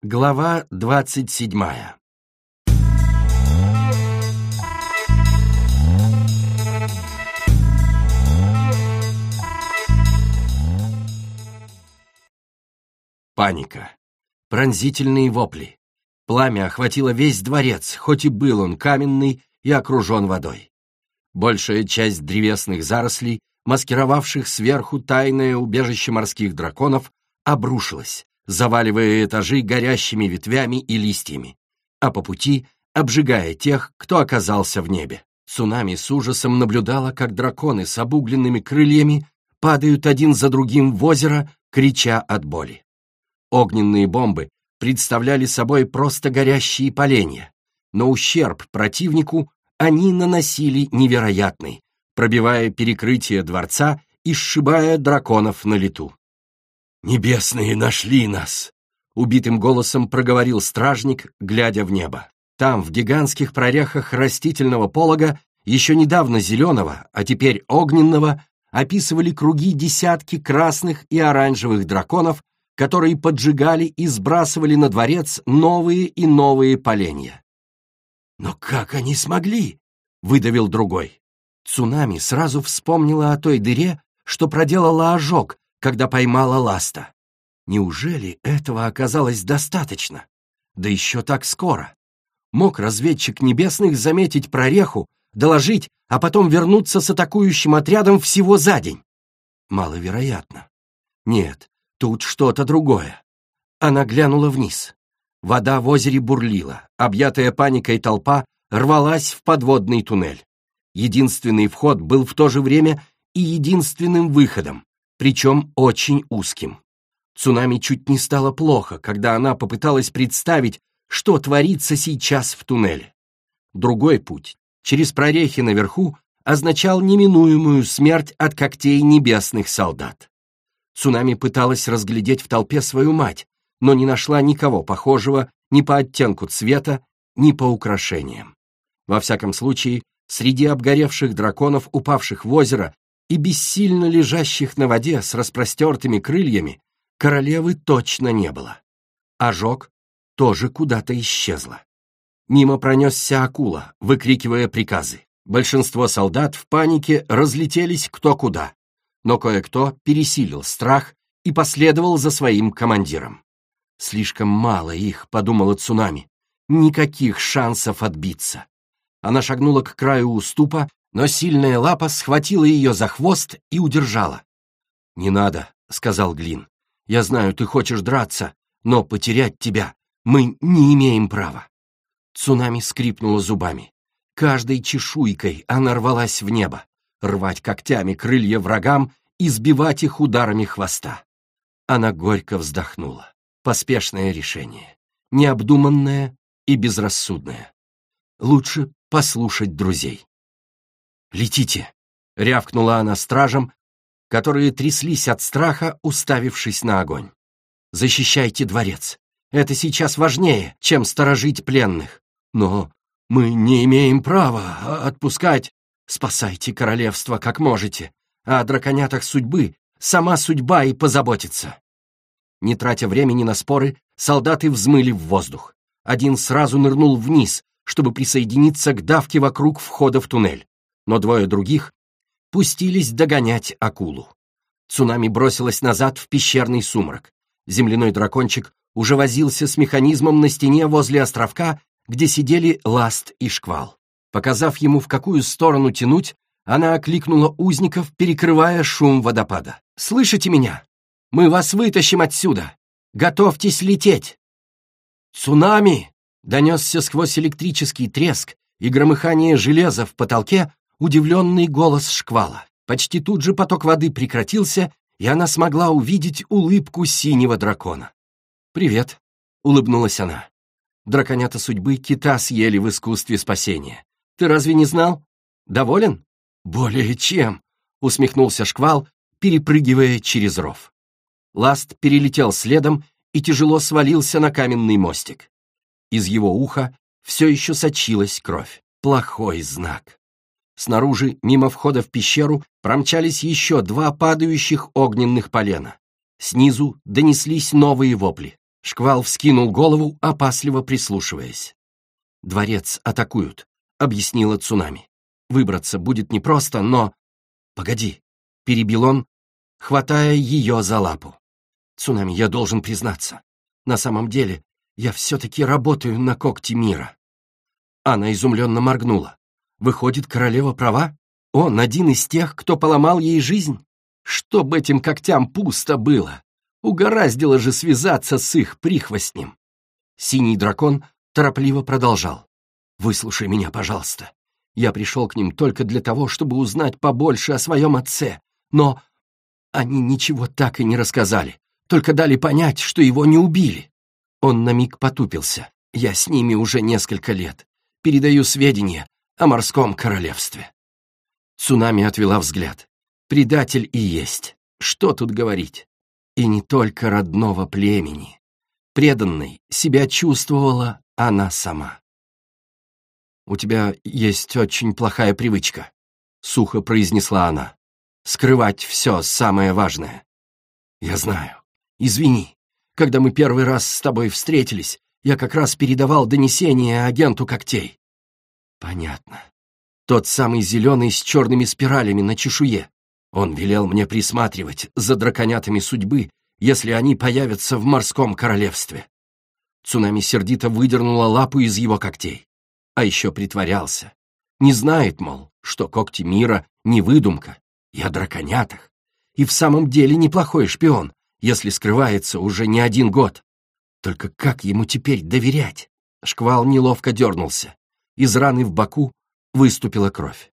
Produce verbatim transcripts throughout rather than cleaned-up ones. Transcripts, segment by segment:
Глава двадцать седьмая. Паника. Пронзительные вопли. Пламя охватило весь дворец, хоть и был он каменный и окружен водой. Большая часть древесных зарослей, маскировавших сверху тайное убежище морских драконов, обрушилась, заваливая этажи горящими ветвями и листьями, а по пути обжигая тех, кто оказался в небе. Цунами с ужасом наблюдала, как драконы с обугленными крыльями падают один за другим в озеро, крича от боли. Огненные бомбы представляли собой просто горящие поленья, но ущерб противнику они наносили невероятный, пробивая перекрытие дворца и сшибая драконов на лету. «Небесные нашли нас!» — убитым голосом проговорил стражник, глядя в небо. Там, в гигантских прорехах растительного полога, еще недавно зеленого, а теперь огненного, описывали круги десятки красных и оранжевых драконов, которые поджигали и сбрасывали на дворец новые и новые поленья. «Но как они смогли?» — выдавил другой. Цунами сразу вспомнила о той дыре, что проделала ожог, когда поймала ласта. Неужели этого оказалось достаточно? Да еще так скоро. Мог разведчик небесных заметить прореху, доложить, а потом вернуться с атакующим отрядом всего за день? Маловероятно. Нет, тут что-то другое. Она глянула вниз. Вода в озере бурлила, объятая паникой толпа рвалась в подводный туннель. Единственный вход был в то же время и единственным выходом, причем очень узким. Цунами чуть не стало плохо, когда она попыталась представить, что творится сейчас в туннеле. Другой путь, через прорехи наверху, означал неминуемую смерть от когтей небесных солдат. Цунами пыталась разглядеть в толпе свою мать, но не нашла никого похожего ни по оттенку цвета, ни по украшениям. Во всяком случае, среди обгоревших драконов, упавших в озеро, и бессильно лежащих на воде с распростертыми крыльями, королевы точно не было. Ожог тоже куда-то исчезла. Мимо пронесся акула, выкрикивая приказы. Большинство солдат в панике разлетелись кто куда, но кое-кто пересилил страх и последовал за своим командиром. «Слишком мало их», — подумала Цунами, — «никаких шансов отбиться». Она шагнула к краю уступа, но сильная лапа схватила ее за хвост и удержала. «Не надо», — сказал Глин. «Я знаю, ты хочешь драться, но потерять тебя мы не имеем права». Цунами скрипнула зубами. Каждой чешуйкой она рвалась в небо, рвать когтями крылья врагам и сбивать их ударами хвоста. Она горько вздохнула. Поспешное решение, необдуманное и безрассудное. Лучше послушать друзей. «Летите!» — рявкнула она стражам, которые тряслись от страха, уставившись на огонь. «Защищайте дворец. Это сейчас важнее, чем сторожить пленных. Но мы не имеем права отпускать. Спасайте королевство как можете, а о драконятах судьбы сама судьба и позаботится». Не тратя времени на споры, солдаты взмыли в воздух. Один сразу нырнул вниз, чтобы присоединиться к давке вокруг входа в туннель, но двое других пустились догонять акулу. Цунами бросилась назад в пещерный сумрак. Земляной дракончик уже возился с механизмом на стене возле островка, где сидели Ласт и Шквал. Показав ему, в какую сторону тянуть, она окликнула узников, перекрывая шум водопада. «Слышите меня? Мы вас вытащим отсюда! Готовьтесь лететь!» «Цунами!» — донесся сквозь электрический треск и громыхание железа в потолке удивленный голос Шквала. Почти тут же поток воды прекратился, и она смогла увидеть улыбку синего дракона. «Привет», — улыбнулась она. «Драконята судьбы кита съели в искусстве спасения. Ты разве не знал? Доволен?» «Более чем», — усмехнулся Шквал, перепрыгивая через ров. Ласт перелетел следом и тяжело свалился на каменный мостик. Из его уха все еще сочилась кровь. Плохой знак. Снаружи, мимо входа в пещеру, промчались еще два падающих огненных полена. Снизу донеслись новые вопли. Шквал вскинул голову, опасливо прислушиваясь. «Дворец атакуют», — объяснила Цунами. «Выбраться будет непросто, но...» «Погоди», — перебил он, хватая ее за лапу. «Цунами, я должен признаться. На самом деле, я все-таки работаю на когти мира». Она изумленно моргнула. «Выходит, королева права? Он один из тех, кто поломал ей жизнь? Чтоб этим когтям пусто было! Угораздило же связаться с их прихвостнем!» Синий дракон торопливо продолжал. «Выслушай меня, пожалуйста. Я пришел к ним только для того, чтобы узнать побольше о своем отце, но они ничего так и не рассказали, только дали понять, что его не убили». Он на миг потупился. «Я с ними уже несколько лет. Передаю сведения о морском королевстве». Цунами отвела взгляд. «Предатель и есть. Что тут говорить? И не только родного племени. Преданной себя чувствовала она сама». «У тебя есть очень плохая привычка», — сухо произнесла она. «Скрывать все самое важное». «Я знаю. Извини. Когда мы первый раз с тобой встретились, я как раз передавал донесение агенту когтей». «Понятно. Тот самый зеленый с черными спиралями на чешуе. Он велел мне присматривать за драконятами судьбы, если они появятся в морском королевстве». Цунами сердито выдернула лапу из его когтей. А еще притворялся. Не знает, мол, что когти мира не выдумка, и о драконятах. И в самом деле неплохой шпион, если скрывается уже не один год. Только как ему теперь доверять? Шквал неловко дернулся. Из раны в боку выступила кровь.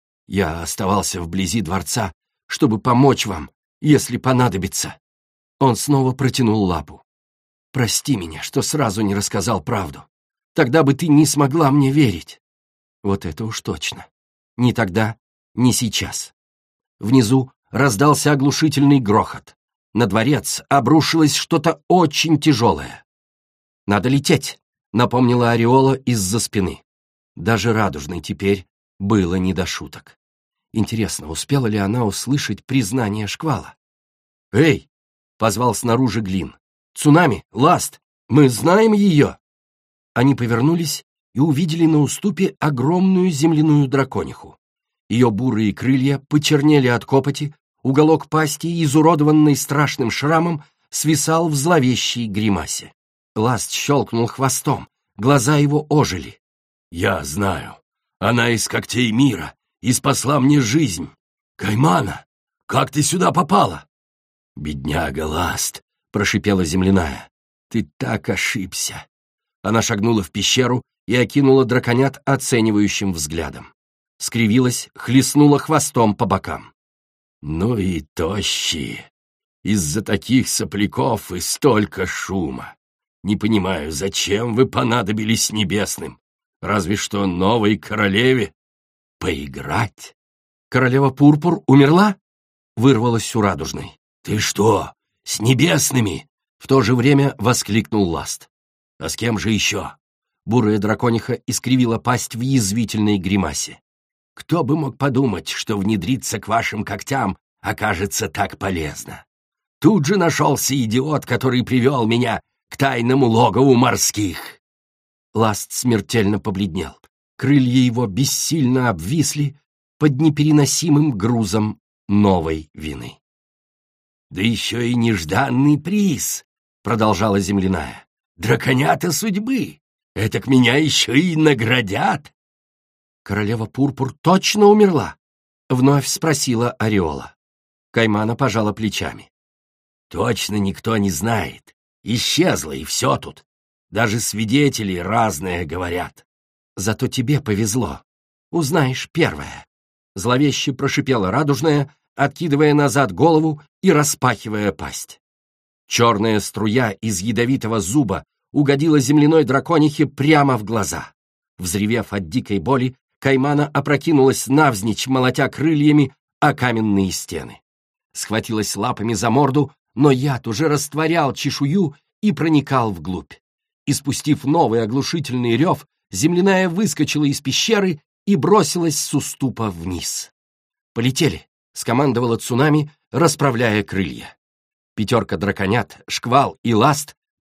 «Я оставался вблизи дворца, чтобы помочь вам, если понадобится». Он снова протянул лапу. «Прости меня, что сразу не рассказал правду. Тогда бы ты не смогла мне верить». Вот это уж точно. Ни тогда, ни сейчас. Внизу раздался оглушительный грохот. На дворец обрушилось что-то очень тяжелое. «Надо лететь», — напомнила Ореола из-за спины. Даже Радужной теперь было не до шуток. Интересно, успела ли она услышать признание Шквала? «Эй!» — позвал снаружи Глин. «Цунами! Ласт! Мы знаем ее!» Они повернулись и увидели на уступе огромную земляную дракониху. Ее бурые крылья почернели от копоти, уголок пасти, изуродованный страшным шрамом, свисал в зловещей гримасе. Ласт щелкнул хвостом, глаза его ожили. «Я знаю. Она из когтей мира и спасла мне жизнь. Каймана, как ты сюда попала?» «Бедняга Ласт», — прошипела земляная. «Ты так ошибся». Она шагнула в пещеру и окинула драконят оценивающим взглядом. Скривилась, хлестнула хвостом по бокам. «Ну и тощие. Из-за таких сопляков и столько шума. Не понимаю, зачем вы понадобились небесным? Разве что новой королеве поиграть». «Королева Пурпур умерла?» — вырвалась у Радужной. «Ты что, с небесными?» — в то же время воскликнул Ласт. «А с кем же еще?» Бурая дракониха искривила пасть в язвительной гримасе. «Кто бы мог подумать, что внедриться к вашим когтям окажется так полезно? Тут же нашелся идиот, который привел меня к тайному логову морских». Ласт смертельно побледнел. Крылья его бессильно обвисли под непереносимым грузом новой вины. «Да еще и нежданный приз», — продолжала земляная. «Драконята судьбы! Этак меня еще и наградят!» «Королева Пурпур точно умерла?» — вновь спросила Ореола. Каймана пожала плечами. «Точно никто не знает. Исчезла, и все тут. Даже свидетели разное говорят. Зато тебе повезло. Узнаешь первое». Зловеще прошипела Радужная, откидывая назад голову и распахивая пасть. Черная струя из ядовитого зуба угодила земляной драконихе прямо в глаза. Взревев от дикой боли, Каймана опрокинулась навзничь, молотя крыльями о каменные стены. Схватилась лапами за морду, но яд уже растворял чешую и проникал вглубь. Испустив новый оглушительный рев, земляная выскочила из пещеры и бросилась с уступа вниз. «Полетели!» — скомандовала Цунами, расправляя крылья. Пятерка драконят, Шквал и Ласт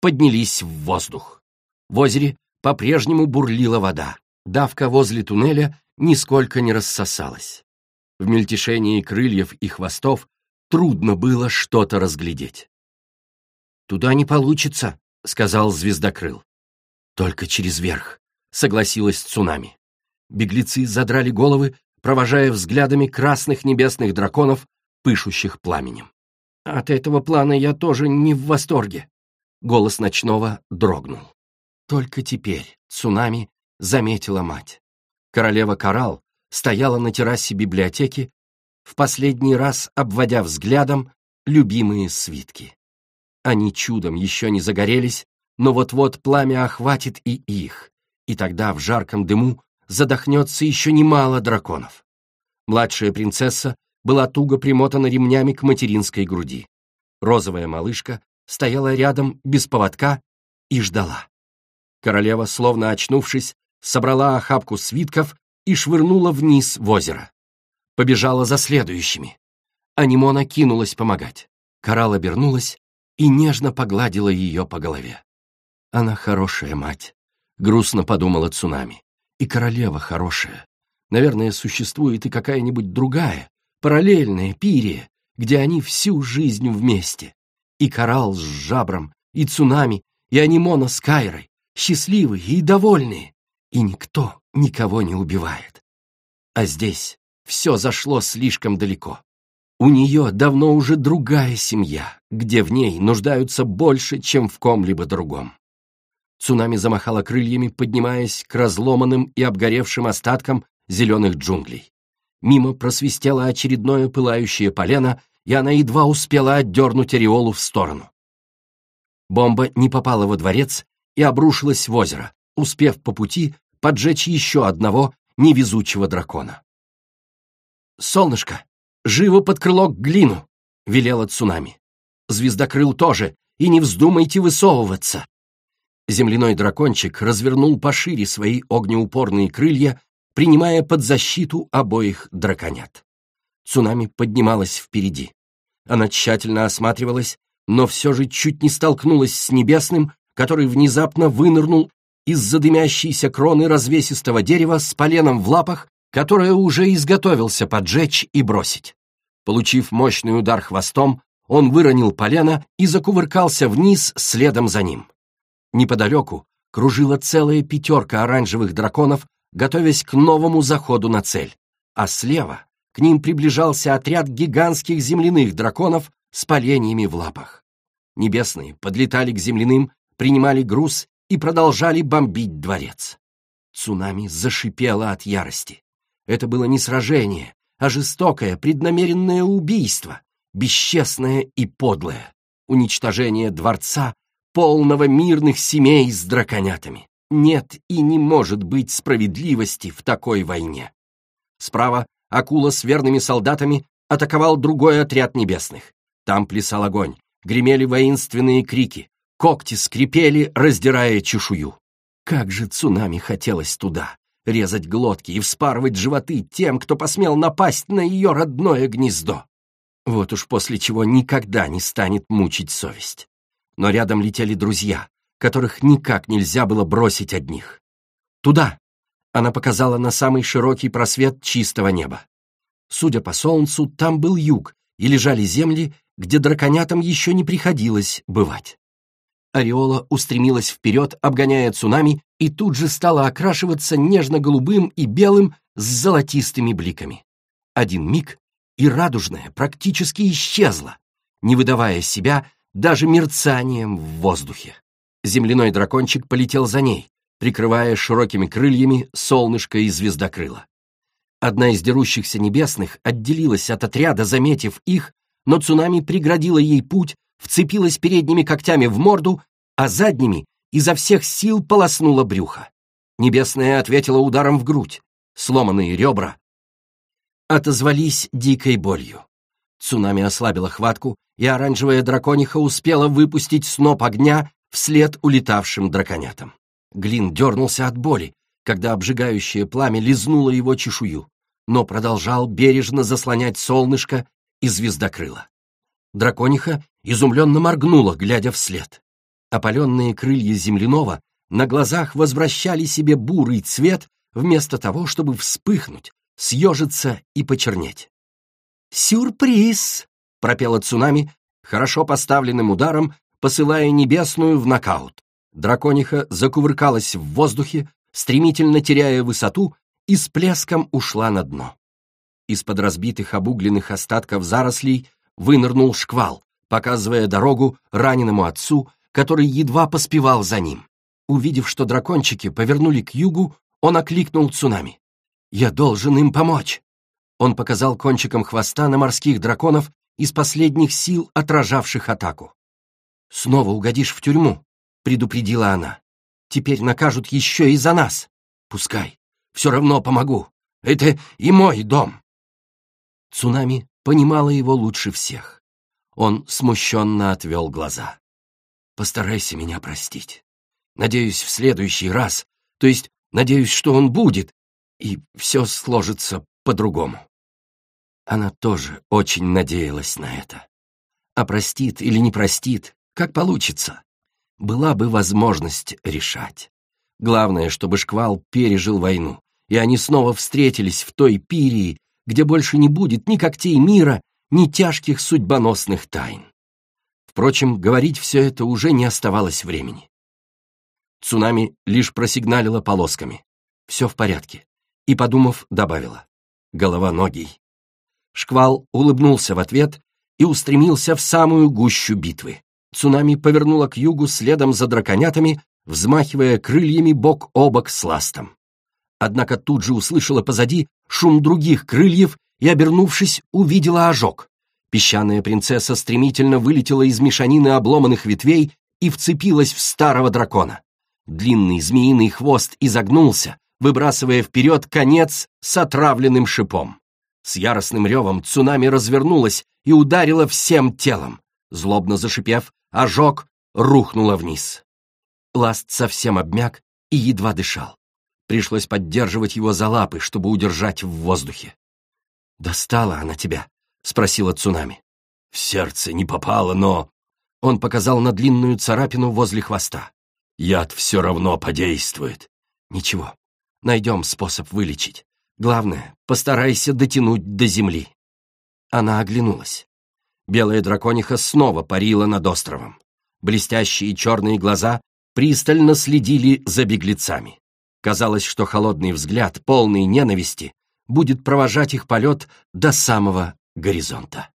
поднялись в воздух. В озере по-прежнему бурлила вода. Давка возле туннеля нисколько не рассосалась. В мельтешении крыльев и хвостов трудно было что-то разглядеть. «Туда не получится», — сказал Звездокрыл. «Только через верх», — согласилась Цунами. Беглецы задрали головы, провожая взглядами красных небесных драконов, пышущих пламенем. «От этого плана я тоже не в восторге», — голос Ночного дрогнул. Только теперь Цунами заметила мать. Королева Коралл стояла на террасе библиотеки, в последний раз обводя взглядом любимые свитки. Они чудом еще не загорелись, но вот-вот пламя охватит и их, и тогда в жарком дыму задохнется еще немало драконов. Младшая принцесса была туго примотана ремнями к материнской груди. Розовая малышка стояла рядом без поводка и ждала. Королева, словно очнувшись, собрала охапку свитков и швырнула вниз в озеро. Побежала за следующими. Анимона кинулась помогать. Коралл обернулась и нежно погладила ее по голове. «Она хорошая мать», — грустно подумала Цунами. «И королева хорошая. Наверное, существует и какая-нибудь другая, параллельная Пирия, где они всю жизнь вместе. И Коралл с Жабром, и Цунами, и Анимона с Кайрой, счастливые и довольные, и никто никого не убивает. А здесь все зашло слишком далеко. У нее давно уже другая семья, где в ней нуждаются больше, чем в ком-либо другом». Цунами замахала крыльями, поднимаясь к разломанным и обгоревшим остаткам зеленых джунглей. Мимо просвистело очередное пылающее полено, и она едва успела отдернуть ореолу в сторону. Бомба не попала во дворец и обрушилась в озеро, успев по пути поджечь еще одного невезучего дракона. «Солнышко, живо под крыло к Глину!» — велела Цунами. «Звездокрыл тоже, и не вздумайте высовываться!» Земляной дракончик развернул пошире свои огнеупорные крылья, принимая под защиту обоих драконят. Цунами поднималась впереди. Она тщательно осматривалась, но все же чуть не столкнулась с Небесным, который внезапно вынырнул из-за дымящейся кроны развесистого дерева с поленом в лапах, которое уже изготовился поджечь и бросить. Получив мощный удар хвостом, он выронил полено и закувыркался вниз следом за ним. Неподалеку кружила целая пятерка оранжевых драконов, готовясь к новому заходу на цель, а слева к ним приближался отряд гигантских земляных драконов с поленьями в лапах. Небесные подлетали к земляным, принимали груз и продолжали бомбить дворец. Цунами зашипела от ярости. Это было не сражение, а жестокое, преднамеренное убийство, бесчестное и подлое. Уничтожение дворца, полного мирных семей с драконятами. Нет и не может быть справедливости в такой войне. Справа акула с верными солдатами атаковал другой отряд небесных. Там плясал огонь, гремели воинственные крики, когти скрипели, раздирая чешую. Как же Цунами хотелось туда, резать глотки и вспарывать животы тем, кто посмел напасть на ее родное гнездо. Вот уж после чего никогда не станет мучить совесть. Но рядом летели друзья, которых никак нельзя было бросить одних. «Туда!» — она показала на самый широкий просвет чистого неба. Судя по солнцу, там был юг, и лежали земли, где драконятам еще не приходилось бывать. Ореола устремилась вперед, обгоняя Цунами, и тут же стала окрашиваться нежно-голубым и белым с золотистыми бликами. Один миг, и радужная практически исчезла, не выдавая себя даже мерцанием в воздухе. Земляной дракончик полетел за ней, прикрывая широкими крыльями солнышко и звездокрыло. Одна из дерущихся небесных отделилась от отряда, заметив их, но Цунами преградила ей путь, вцепилась передними когтями в морду, а задними изо всех сил полоснула брюхо. Небесная ответила ударом в грудь. Сломанные ребра отозвались дикой болью. Цунами ослабила хватку, и оранжевая дракониха успела выпустить сноп огня вслед улетавшим драконятам. Глин дернулся от боли, когда обжигающее пламя лизнуло его чешую, но продолжал бережно заслонять солнышко и звездокрыло. Дракониха изумленно моргнула, глядя вслед. Опаленные крылья земляного на глазах возвращали себе бурый цвет вместо того, чтобы вспыхнуть, съежиться и почернеть. «Сюрприз!» — пропела цунами, хорошо поставленным ударом, посылая небесную в нокаут. Дракониха закувыркалась в воздухе, стремительно теряя высоту, и с плеском ушла на дно. Из-под разбитых обугленных остатков зарослей вынырнул шквал, показывая дорогу раненому отцу, который едва поспевал за ним. Увидев, что дракончики повернули к югу, он окликнул цунами. «Я должен им помочь!» Он показал кончиком хвоста на морских драконов, из последних сил отражавших атаку. «Снова угодишь в тюрьму», — предупредила она. «Теперь накажут еще и за нас. Пускай. Все равно помогу. Это и мой дом». Цунами понимала его лучше всех. Он смущенно отвел глаза. «Постарайся меня простить. Надеюсь, в следующий раз, то есть надеюсь, что он будет, и все сложится по-другому». Она тоже очень надеялась на это. А простит или не простит, как получится. Была бы возможность решать. Главное, чтобы шквал пережил войну, и они снова встретились в той Пирии, где больше не будет ни когтей мира, ни тяжких судьбоносных тайн. Впрочем, говорить все это уже не оставалось времени. Цунами лишь просигналила полосками. Все в порядке. И, подумав, добавила. Головоногий. Шквал улыбнулся в ответ и устремился в самую гущу битвы. Цунами повернула к югу следом за драконятами, взмахивая крыльями бок о бок с ластом. Однако тут же услышала позади шум других крыльев и, обернувшись, увидела ожог. Песчаная принцесса стремительно вылетела из мешанины обломанных ветвей и вцепилась в старого дракона. Длинный змеиный хвост изогнулся, выбрасывая вперед конец с отравленным шипом. С яростным ревом цунами развернулась и ударила всем телом. Злобно зашипев, ожог рухнула вниз. Ласт совсем обмяк и едва дышал. Пришлось поддерживать его за лапы, чтобы удержать в воздухе. «Достала она тебя?» — спросила цунами. «В сердце не попало, но...» Он показал на длинную царапину возле хвоста. «Яд все равно подействует». «Ничего, найдем способ вылечить. Главное, постарайся дотянуть до земли». Она оглянулась. Белая дракониха снова парила над островом. Блестящие черные глаза пристально следили за беглецами. Казалось, что холодный взгляд, полный ненависти, будет провожать их полет до самого горизонта.